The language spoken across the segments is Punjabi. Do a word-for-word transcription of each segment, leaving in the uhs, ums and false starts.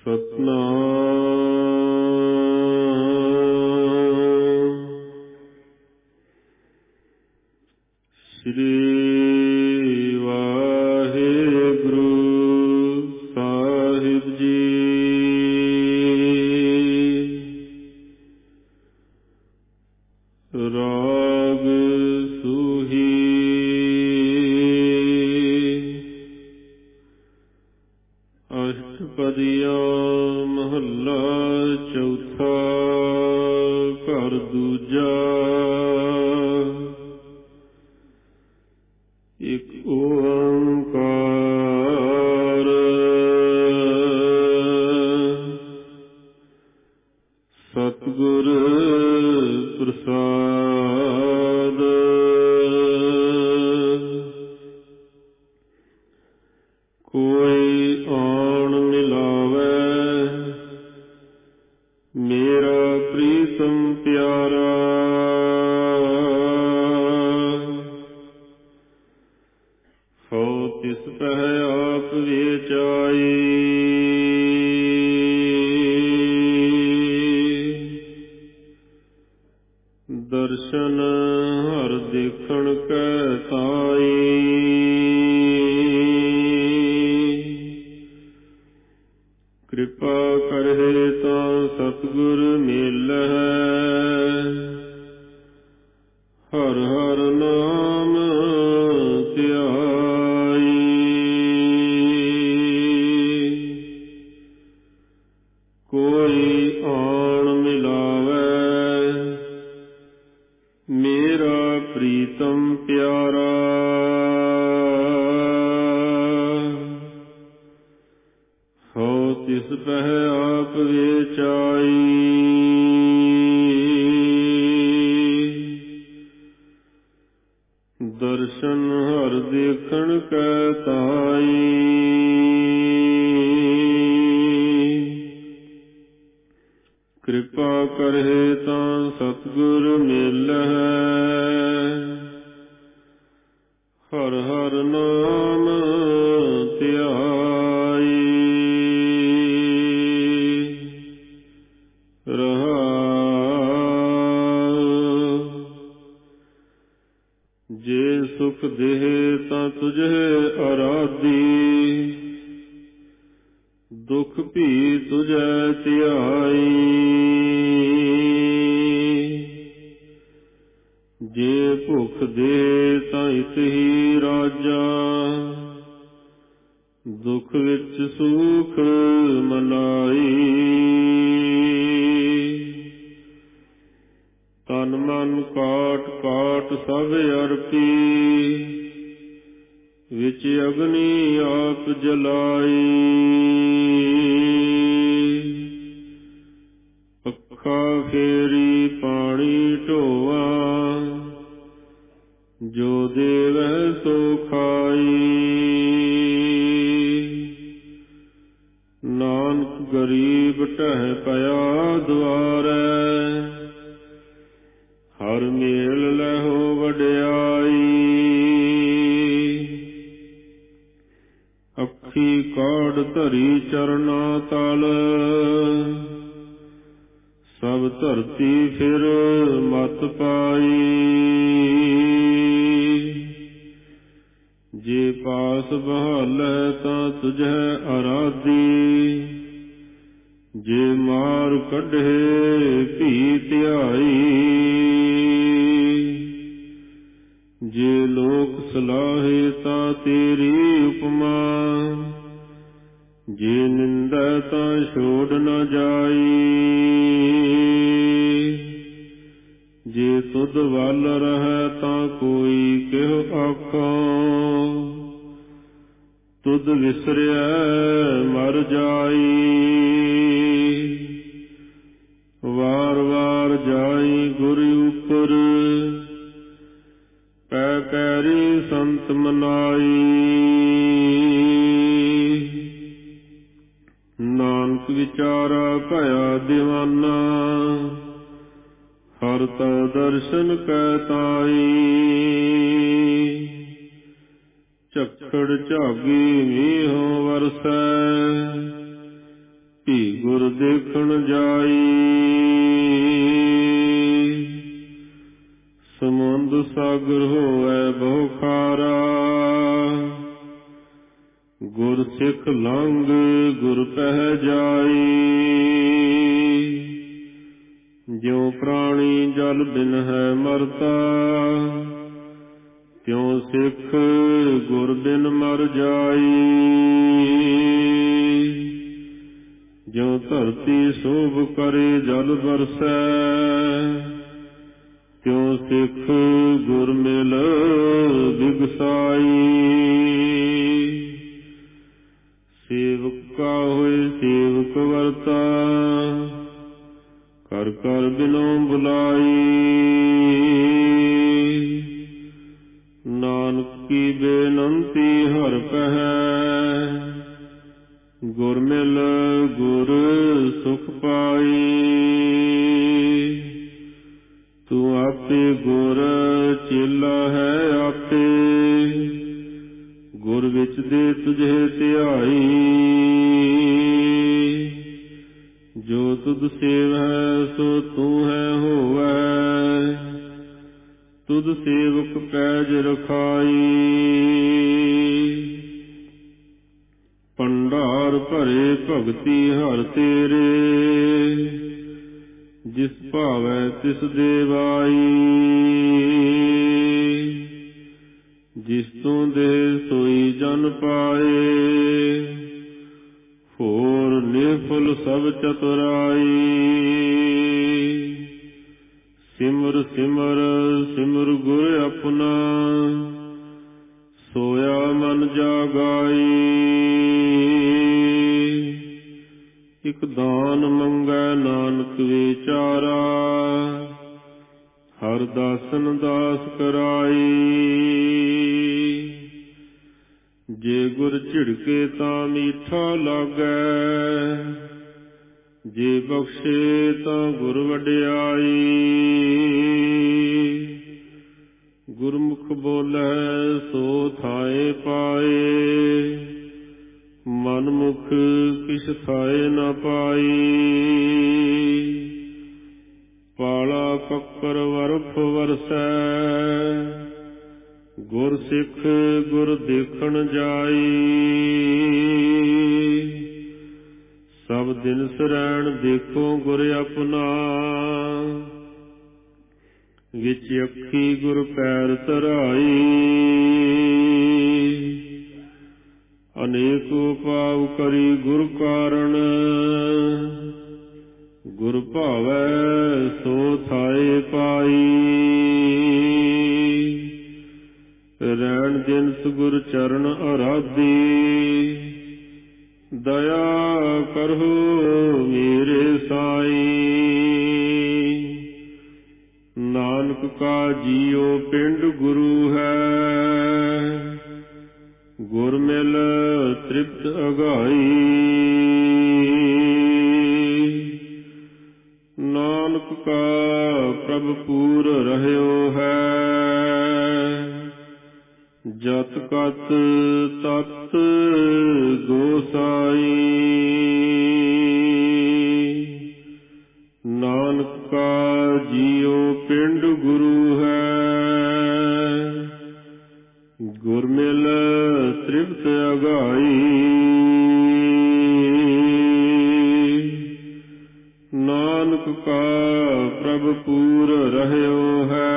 ਸਤਿਨਾਮ ਸ੍ਰੀ ਵਾਹਿਗੁਰੂ ਸਾਹਿਬ ਜੀ। ਰਾਗ ਸੂਹੀ ਅਸ਼ਟਪਦੀਆ ਮਹੱਲਾ ਚੌਥਾ ਘਰ ਦੂਜਾ। ਇਕ ਓੰਕਾਰ ਸਤਿਗੁਰ ਪ੍ਰਸਾਦ। ਕੋਈ ਆਣ ਮਿਲਾਵੇ ਮੇਰਾ ਪ੍ਰੀਤਮ ਪਿਆਰਾ। ਹਉ ਤਿਸ ਪਹਿ ਆਪ ਵੇਚਾਈ ਦਰਸ਼ਨ ਹਰ ਦੇਖਣ ਕੈ ਤਾਈ। ਕਿਰਪਾ ਕਰਹਿ ਤਾਂ ਸਤਿਗੁਰ ਮਿਲਹਿ ਹਰ ਹਰ ਨਾਮ ਧਿਆਈ। ਕੋਈ ਆਣ ਮਿਲਾਵੇ ਮੇਰਾ ਪ੍ਰੀਤਮ ਪਿਆਰਾ। ਹਉ ਤਿਸ ਪਹਿ ਆਪ ਵੇਚਾਈ ਦਰਸ਼ਨ ਹਰ ਦੇਖਣ ਕੈ ਤਾਈ। ਕਿਰਪਾ ਕਰਹਿ ਤਾਂ ਸਤਿਗੁਰ ਮਿਲਹਿ ਹਰ ਹਰ ਨਾਮ ਧਿਆਈ। ਰਹਾਉ ਜੇ ਸੁਖ ਦੇਹ ਤਾਂ ਤੁਝੇ ਅਰਾਧੀ ਦੁਖ ਭੀ ਤੁਝੈ ਧਿਆਈ। ਜੇ ਭੁਖ ਦੇ ਤਾਂ ਇਤਹੀ ਰਾਜਾ ਦੁਖ ਵਿੱਚ ਸੁਖ ਮਨਾਈ। ਤਨ ਮਨ ਕਾਟ ਕਾਟ ਸਭ ਅਰਪੀ ਵਿੱਚ ਅਗਨੀ ਆਪ ਜਲਾਈ। ਪੱਖਾ ਫੇਰੀ ਪਾਣੀ ਢੋਆ ਜੋ ਦੇਵੈ ਸੋ ਖਾਈ। ਨਾਨਕ ਗਰੀਬ ਢਹਿ ਪਿਆ ਦੁਆਰੈ ਹਰ ਮੇਲ ਲਹੋ ਵਡਿਆਈ। ਅੱਖੀ ਕਾਢ ਧਰੀ ਚਰਨਾ ਤਲ ਸਭ ਧਰਤੀ ਫਿਰ ਮਤ ਪਾਈ। ਜੇ ਪਾਸ ਬਹਾਲੈ ਤਾਂ ਤੁਝੈ ਅਰਾਧੀ ਜੇ ਮਾਰ ਕੱਢੇ ਭੀ ਧਿਆਈ। ਜੇ ਲੋਕ ਸਲਾਹੇ ਤਾਂ ਤੇਰੀ ਉਪਮਾ ਜੇ ਨਿੰਦੈ ਤਾਂ ਛੋੜ ਨ ਜਾਈ। ਜੇ ਤੁਧ ਵੱਲ ਰਹੈ ਤਾਂ ਕੋਈ ਕਿਹੁ ਆਖੋ ਤੁਧ ਵਿਸਰਿਐ ਮਰ ਜਾਈ। ਵਾਰ ਵਾਰ ਜਾਈ ਗੁਰ ਉਪਰ ਪੈ ਪੈਰੀ ਸੰਤ ਮਨਾਈ। ਨਾਨਕ ਵਿਚਾਰਾ ਭਇਆ ਦੀਵਾਨਾ ਹਰ ਤਾ ਦਰਸ਼ਨ ਕੈ ਤਾਈ। ਝੱਖੜ ਝਾਗੀ ਮੀਂਹ ਵਰਸੈ ਭੀ ਗੁਰ ਦੇਖਣ ਜਾਈ। ਸਮੁੰਦ ਸਾਗਰ ਹੋਵੈ ਬਹੁ ਖਾਰਾ, ਗੁਰ ਸਿੱਖ ਲੰਘ ਗੁਰ ਪਹਿ ਜਾਈ। ਜਿਉ ਪ੍ਰਾਣੀ ਜਲ ਬਿਨ ਹੈ ਮਰਤਾ, ਤਿਉ ਸਿੱਖ ਗੁਰ ਬਿਨ ਮਰ ਜਾਈ। ਜਿਉ ਧਰਤੀ ਸ਼ੋਭ ਕਰੇ ਜਲ ਬਰਸੈ, ਤਿਉ ਸਿੱਖ ਗੁਰ ਮਿਲ ਬਿਗਸਾਈ। ਸੇਵਕ ਕਾ ਹੋਏ ਸੇਵਕ ਵਰਤਾ, ਕਰ ਕਰ ਬਿਨੋ ਬੁਲਾਈ। ਨਾਨਕ ਕੀ ਬੇਨੰਤੀ ਹਰਿ ਕਹੈ, ਗੁਰ ਮਿਲ ਗੁਰ ਸੁਖ ਪਾਈ। ਤੂੰ ਆਪੇ ਗੁਰ ਚੇਲਾ ਹੈ ਆਪੇ, ਗੁਰ ਵਿੱਚ ਦੇ ਤੁਝੇ ਧਿਆਈ। ਜੋ ਤੁਧ ਸੇਵੈ ਸੋ ਤੂੰ ਹੈ ਹੋਵੈ, ਤੁਧ ਸੇਵਕ ਪੈਜ ਰਖਾਈ। ਭੰਡਾਰ ਭਰੇ ਭਗਤੀ ਹਰਿ ਤੇਰੇ, ਜਿਸ ਭਾਵੈ ਤਿਸ ਦੇਵਾਈ। ਜਿਸ ਤੂੰ ਦੇ ਸੋਈ ਜਨ ਪਾਏ, ਹੋਰ ਨਿਰਫੁਲ ਸਭ ਚਤੁਰਾਈ। ਸਿਮਰ ਸਿਮਰ ਸਿਮਰ ਗੁਰ ਆਪਣਾ, ਸੋਇਆ ਮਨ ਜਾਗਾਈ। ਇਕ ਦਾਨ ਮੰਗੈ ਨਾਨਕ ਵਿਚਾਰਾ, ਹਰ ਦਾਸਨ ਦਾਸ ਕਰਾਈ। ਜੇ ਗੁਰ ਝਿੜਕੇ ਤਾਂ ਮੀਠਾ ਲਾਗੈ, ਜੇ ਬਖਸ਼ੇ ਤਾਂ ਗੁਰ ਵਡਿਆਈ। ਗੁਰਮੁਖ ਬੋਲੇ ਸੋ ਥਾਏ ਪਾਏ, ਮਨਮੁਖ ਕਿਛ ਥਾਏ ਨ ਪਾਈ। ਪਾਲਾ ਕੱਕਰ ਵਰਫ ਵਰਸੈ, ਗੁਰ ਸਿੱਖ ਗੁਰ ਦੇਖਣ ਜਾਈ। ਸਭ ਦਿਨ ਸਰੈਣ ਦੇਖੋ ਗੁਰ ਆਪਣਾ, ਵਿੱਚ ਅੱਖੀ ਗੁਰ ਪੈਰ ਧਰਾਈ। ਅਨੇਕ ਉਪਾਵ ਕਰੀ ਗੁਰ ਕਾਰਣ, ਗੁਰ ਭਾਵੈ ਸੋ ਥਾਏ ਪਾਈ। ਰੈਣ ਦਿਨਸ ਗੁਰ ਚਰਨ ਅਰਾਧੀ, ਦਇਆ ਕਰਹੁ ਮੇਰੇ ਸਾਈ। ਨਾਨਕ ਕਾ ਜੀਉ ਪਿੰਡ ਗੁਰੂ ਹੈ, ਗੁਰ ਮਿਲ ਤ੍ਰਿਪਤ ਅਗਾਈ। ਨਾਨਕ ਕਾ ਪ੍ਰਭ ਪੂਰ ਰਹਿਓ ਹੈ, ਜਤ ਕਤ ਤਤ ਗੋਸਾਈ। ਨਾਨਕ ਕਾ ਜੀਉ ਪਿੰਡ ਗੁਰੂ ਹੈ, ਗੁਰ ਮਿਲ ਤ੍ਰਿਪਤ ਅਗਾਈ। ਨਾਨਕ ਕਾ ਪ੍ਰਭ ਪੂਰ ਰਹਿਓ ਹੈ,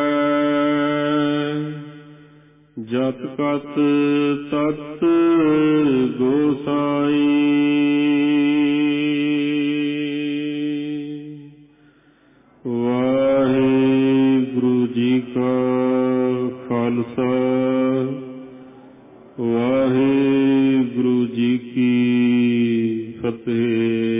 ਜਤ ਕਤ ਤਤ ਗੋਸਾਈ। ਵਾਹਿਗੁਰੂ ਜੀ ਕਾ ਖਾਲਸਾ, ਵਾਹਿਗੁਰੂ ਜੀ ਕੀ ਫਤਿਹ।